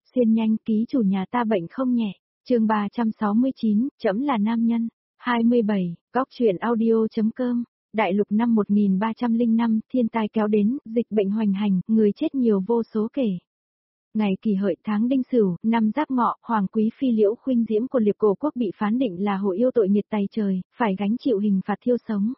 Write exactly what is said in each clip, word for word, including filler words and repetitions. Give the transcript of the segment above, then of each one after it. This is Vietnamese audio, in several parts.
Xuyên nhanh, ký chủ nhà ta bệnh không nhẹ. Chương ba trăm sáu mươi chín, trẫm là nam nhân. hai mươi bảy, góc truyện audio.com. Đại lục năm một nghìn ba trăm lẻ năm, thiên tai kéo đến, dịch bệnh hoành hành, người chết nhiều vô số kể. Ngày Kỷ Hợi tháng Đinh Sửu, năm Giáp Ngọ, Hoàng quý phi Liễu Khuynh Diễm của Liệp Cổ quốc bị phán định là hội yêu tội nghiệt tày trời, phải gánh chịu hình phạt thiêu sống.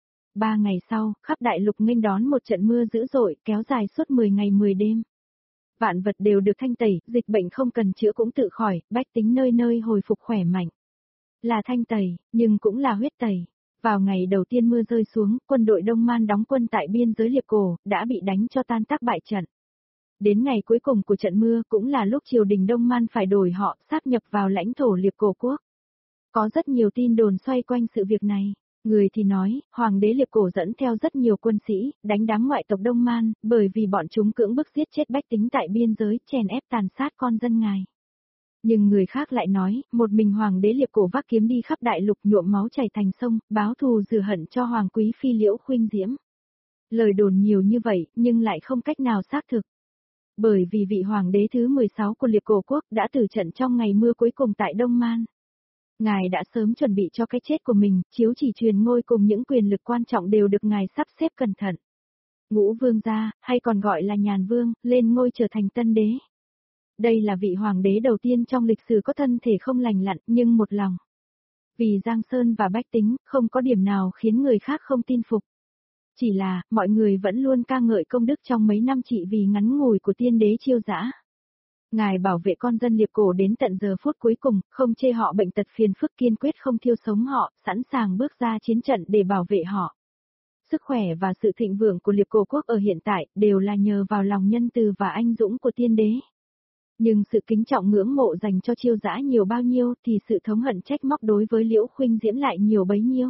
Ba ngày sau, khắp đại lục nghênh đón một trận mưa dữ dội, kéo dài suốt mười ngày mười đêm. Vạn vật đều được thanh tẩy, dịch bệnh không cần chữa cũng tự khỏi, bách tính nơi nơi hồi phục khỏe mạnh. Là thanh tẩy, nhưng cũng là huyết tẩy. Vào ngày đầu tiên mưa rơi xuống, quân đội Đông Man đóng quân tại biên giới Liệp Cổ, đã bị đánh cho tan tác bại trận. Đến ngày cuối cùng của trận mưa cũng là lúc triều đình Đông Man phải đổi họ, sáp nhập vào lãnh thổ Liệp Cổ quốc. Có rất nhiều tin đồn xoay quanh sự việc này. Người thì nói, Hoàng đế Liệp Cổ dẫn theo rất nhiều quân sĩ, đánh đám ngoại tộc Đông Man, bởi vì bọn chúng cưỡng bức giết chết bách tính tại biên giới, chèn ép tàn sát con dân ngài. Nhưng người khác lại nói, một mình Hoàng đế Liệp Cổ vác kiếm đi khắp đại lục nhuộm máu chảy thành sông, báo thù rửa hận cho Hoàng quý phi Liễu Khuynh Diễm. Lời đồn nhiều như vậy, nhưng lại không cách nào xác thực. Bởi vì vị Hoàng đế thứ mười sáu của Liệp Cổ quốc đã tử trận trong ngày mưa cuối cùng tại Đông Man. Ngài đã sớm chuẩn bị cho cái chết của mình, chiếu chỉ truyền ngôi cùng những quyền lực quan trọng đều được ngài sắp xếp cẩn thận. Ngũ vương gia, hay còn gọi là Nhàn vương, lên ngôi trở thành tân đế. Đây là vị hoàng đế đầu tiên trong lịch sử có thân thể không lành lặn, nhưng một lòng. Vì Giang Sơn và bách tính, không có điểm nào khiến người khác không tin phục. Chỉ là, mọi người vẫn luôn ca ngợi công đức trong mấy năm trị vì ngắn ngủi của tiên đế Chiêu Dã. Ngài bảo vệ con dân Liệp Cổ đến tận giờ phút cuối cùng, không chê họ bệnh tật phiền phức, kiên quyết không thiêu sống họ, sẵn sàng bước ra chiến trận để bảo vệ họ. Sức khỏe và sự thịnh vượng của Liệp Cổ quốc ở hiện tại đều là nhờ vào lòng nhân từ và anh dũng của tiên đế. Nhưng sự kính trọng ngưỡng mộ dành cho Chiêu Dã nhiều bao nhiêu thì sự thống hận trách móc đối với Liễu Khuynh Diễm lại nhiều bấy nhiêu.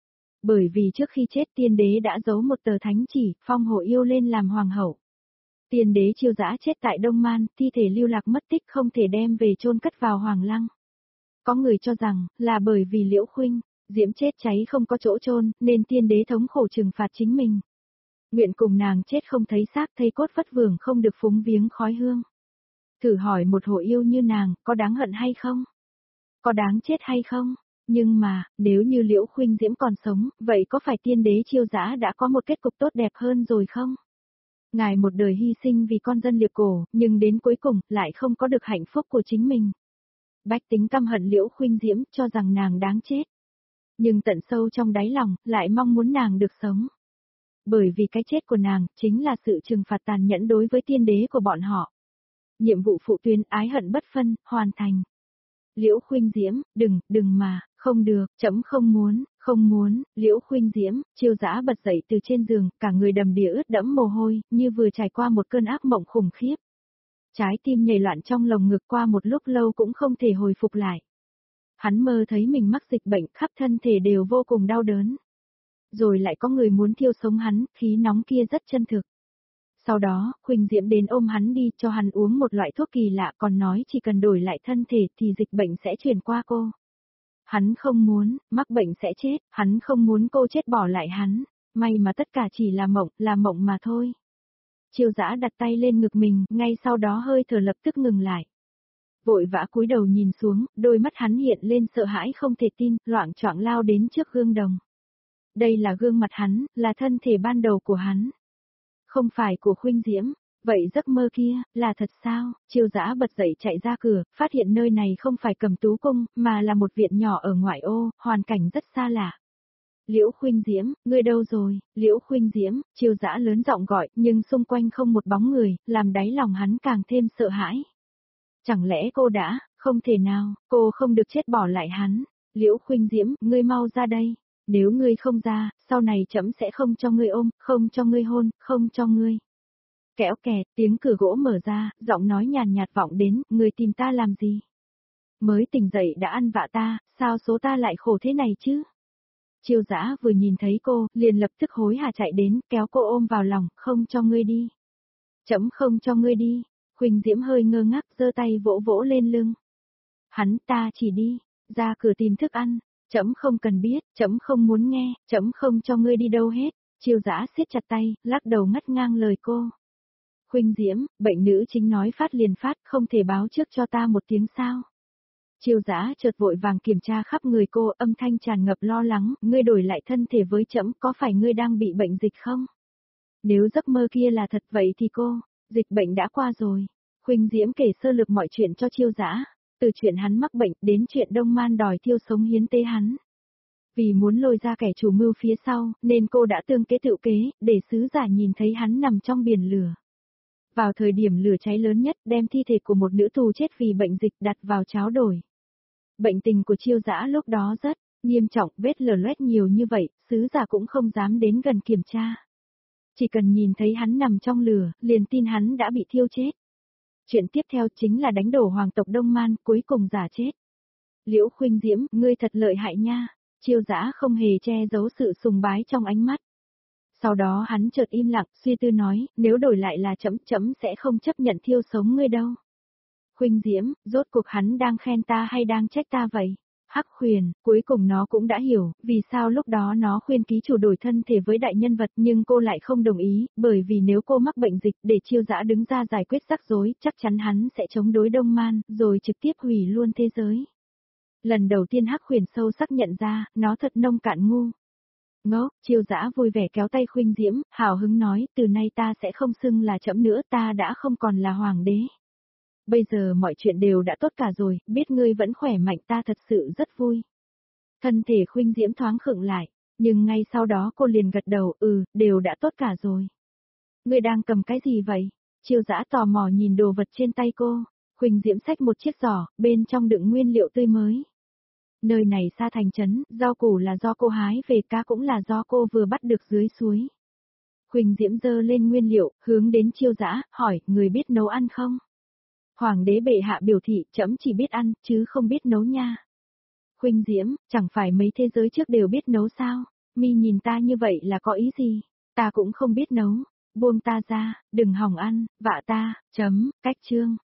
Bởi vì trước khi chết tiên đế đã giấu một tờ thánh chỉ, phong hộ yêu lên làm hoàng hậu. Tiên đế Chiêu Dã chết tại Đông Man, thi thể lưu lạc mất tích không thể đem về chôn cất vào Hoàng Lăng. Có người cho rằng, là bởi vì Liễu Khuynh Diễm chết cháy không có chỗ chôn, nên tiên đế thống khổ trừng phạt chính mình. Nguyện cùng nàng chết không thấy xác thây cốt vất vưởng không được phúng viếng khói hương. Thử hỏi một hộ yêu như nàng, có đáng hận hay không? Có đáng chết hay không? Nhưng mà, nếu như Liễu Khuynh Diễm còn sống, vậy có phải tiên đế Chiêu Dã đã có một kết cục tốt đẹp hơn rồi không? Ngài một đời hy sinh vì con dân Liệp Cổ, nhưng đến cuối cùng, lại không có được hạnh phúc của chính mình. Bách tính căm hận Liễu Khuynh Diễm, cho rằng nàng đáng chết. Nhưng tận sâu trong đáy lòng, lại mong muốn nàng được sống. Bởi vì cái chết của nàng, chính là sự trừng phạt tàn nhẫn đối với tiên đế của bọn họ. Nhiệm vụ phụ tuyến ái hận bất phân, hoàn thành. Liễu Khuynh Diễm, đừng, đừng mà, không được, trẫm không muốn, không muốn, Liễu Khuynh Diễm, Chiêu Dã bật dậy từ trên giường, cả người đầm đìa ướt đẫm mồ hôi, như vừa trải qua một cơn ác mộng khủng khiếp. Trái tim nhảy loạn trong lồng ngực qua một lúc lâu cũng không thể hồi phục lại. Hắn mơ thấy mình mắc dịch bệnh, khắp thân thể đều vô cùng đau đớn. Rồi lại có người muốn thiêu sống hắn, khí nóng kia rất chân thực. Sau đó, Khuynh Diễm đến ôm hắn đi, cho hắn uống một loại thuốc kỳ lạ, còn nói chỉ cần đổi lại thân thể thì dịch bệnh sẽ chuyển qua cô. Hắn không muốn, mắc bệnh sẽ chết, hắn không muốn cô chết bỏ lại hắn, may mà tất cả chỉ là mộng, là mộng mà thôi. Chiêu Dã đặt tay lên ngực mình, ngay sau đó hơi thở lập tức ngừng lại. Vội vã cúi đầu nhìn xuống, đôi mắt hắn hiện lên sợ hãi không thể tin, loạng choạng lao đến trước gương đồng. Đây là gương mặt hắn, là thân thể ban đầu của hắn. Không phải của Khuynh Diễm. Vậy giấc mơ kia, là thật sao? Chiêu Dã bật dậy chạy ra cửa, phát hiện nơi này không phải Cẩm Tú cung, mà là một viện nhỏ ở ngoại ô, hoàn cảnh rất xa lạ. Liễu Khuynh Diễm, ngươi đâu rồi? Liễu Khuynh Diễm, Chiêu Dã lớn giọng gọi, nhưng xung quanh không một bóng người, làm đáy lòng hắn càng thêm sợ hãi. Chẳng lẽ cô đã, không thể nào, cô không được chết bỏ lại hắn. Liễu Khuynh Diễm, ngươi mau ra đây. Nếu ngươi không ra, sau này trẫm sẽ không cho ngươi ôm, không cho ngươi hôn, không cho ngươi. Kéo kẹt, tiếng cửa gỗ mở ra, giọng nói nhàn nhạt vọng đến, người tìm ta làm gì? Mới tỉnh dậy đã ăn vạ ta, sao số ta lại khổ thế này chứ? Chiêu Dã vừa nhìn thấy cô, liền lập tức hối hả chạy đến, kéo cô ôm vào lòng, không cho ngươi đi. Trẫm không cho ngươi đi. Khuynh Diễm hơi ngơ ngác, giơ tay vỗ vỗ lên lưng. Hắn, ta chỉ đi, ra cửa tìm thức ăn. Trẫm không cần biết, trẫm không muốn nghe, trẫm không cho ngươi đi đâu hết. Chiêu Dã siết chặt tay, lắc đầu ngắt ngang lời cô. Khuynh Diễm, bệnh nữ chính nói phát liền phát, không thể báo trước cho ta một tiếng sao. Chiêu Dã chợt vội vàng kiểm tra khắp người cô, âm thanh tràn ngập lo lắng, ngươi đổi lại thân thể với trẫm, có phải ngươi đang bị bệnh dịch không? Nếu giấc mơ kia là thật vậy thì cô, dịch bệnh đã qua rồi. Khuynh Diễm kể sơ lược mọi chuyện cho Chiêu Dã, từ chuyện hắn mắc bệnh đến chuyện Đông Man đòi thiêu sống hiến tế hắn. Vì muốn lôi ra kẻ chủ mưu phía sau, nên cô đã tương kế tự kế, để sứ giả nhìn thấy hắn nằm trong biển lửa. Vào thời điểm lửa cháy lớn nhất, đem thi thể của một nữ tù chết vì bệnh dịch đặt vào cháo đổi. Bệnh tình của Chiêu Dã lúc đó rất nghiêm trọng, vết lở loét nhiều như vậy, sứ giả cũng không dám đến gần kiểm tra. Chỉ cần nhìn thấy hắn nằm trong lửa, liền tin hắn đã bị thiêu chết. Chuyện tiếp theo chính là đánh đổ hoàng tộc Đông Man, cuối cùng giả chết. Liễu Khuynh Diễm, ngươi thật lợi hại nha. Chiêu Dã không hề che giấu sự sùng bái trong ánh mắt. Sau đó hắn chợt im lặng, suy tư nói, nếu đổi lại là trẫm, trẫm sẽ không chấp nhận thiêu sống ngươi đâu. Khuynh Diễm, rốt cuộc hắn đang khen ta hay đang trách ta vậy? Hắc Huyền, cuối cùng nó cũng đã hiểu, vì sao lúc đó nó khuyên ký chủ đổi thân thể với đại nhân vật nhưng cô lại không đồng ý, bởi vì nếu cô mắc bệnh dịch để Chiêu Dã đứng ra giải quyết rắc rối, chắc chắn hắn sẽ chống đối Đông Man, rồi trực tiếp hủy luôn thế giới. Lần đầu tiên Hắc Huyền sâu sắc nhận ra, nó thật nông cạn ngu. Ngốc, Chiêu Dã vui vẻ kéo tay Khuynh Diễm, hào hứng nói, từ nay ta sẽ không xưng là trẫm nữa, ta đã không còn là hoàng đế. Bây giờ mọi chuyện đều đã tốt cả rồi, biết ngươi vẫn khỏe mạnh ta thật sự rất vui. Thân thể Khuynh Diễm thoáng khựng lại, nhưng ngay sau đó cô liền gật đầu, ừ, đều đã tốt cả rồi. Ngươi đang cầm cái gì vậy? Chiêu Dã tò mò nhìn đồ vật trên tay cô. Khuynh Diễm xách một chiếc giỏ, bên trong đựng nguyên liệu tươi mới. Nơi này xa thành trấn, rau củ là do cô hái về, cá cũng là do cô vừa bắt được dưới suối. Khuynh Diễm giơ lên nguyên liệu, hướng đến Chiêu Dã, hỏi, người biết nấu ăn không? Hoàng đế bệ hạ biểu thị, trẫm chỉ biết ăn, chứ không biết nấu nha. Khuynh Diễm, chẳng phải mấy thế giới trước đều biết nấu sao? Mi nhìn ta như vậy là có ý gì? Ta cũng không biết nấu. Buông ta ra, đừng hỏng ăn, vạ ta, chấm, cách chương.